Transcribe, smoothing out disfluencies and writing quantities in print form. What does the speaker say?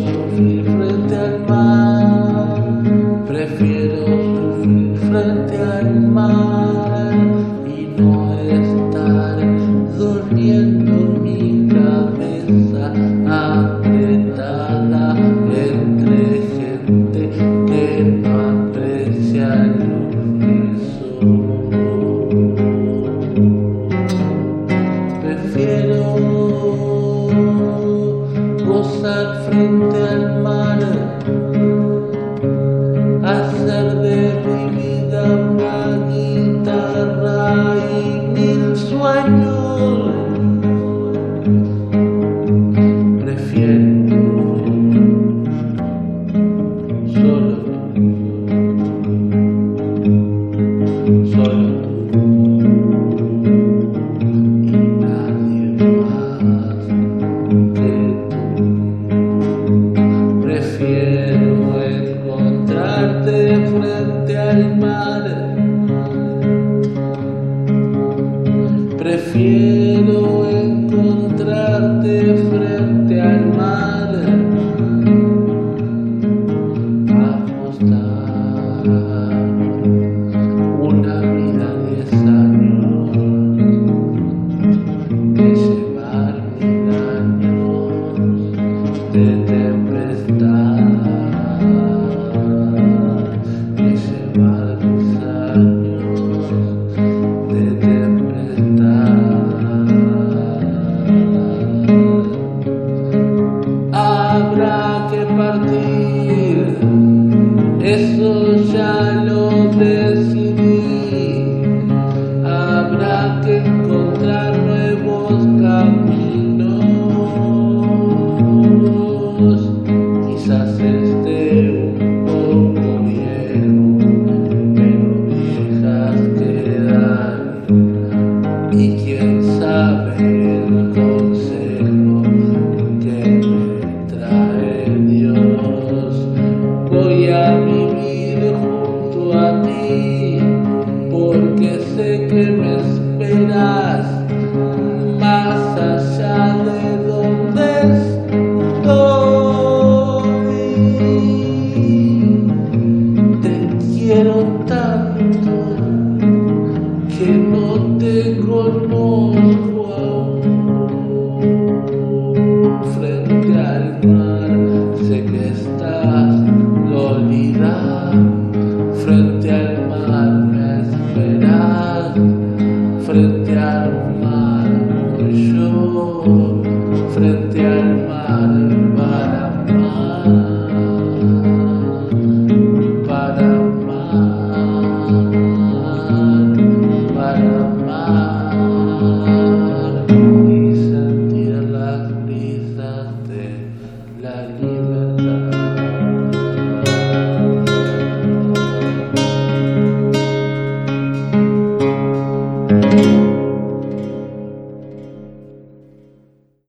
sufrir frente al mar, prefiero sufrir frente al mar y no estar durmiendo mi cabeza apretada entre gente que no aprecia lo que soy. Prefiero gozar frente al mar, hacer de mi vida una guitarra y 1000 sueños. Prefiero solo y nadie más que tú. Prefiero encontrarte frente al mar, prefiero encontrarte frente al mar, apostar una vida 10 años que llevar 1000 años de tempestad, que llevar 10 años de tempestad. Habrá que partir, eso ya lo decidí. Habrá que encontrar nuevos caminos. Quizás esté un poco viejo, pero viejas quedan. Y quién sabe el consejo que me trae Dios. Voy a vivir junto a ti, porque sé que me esperas más allá de donde estoy. Te quiero tanto que no te conozco aún frente al mar.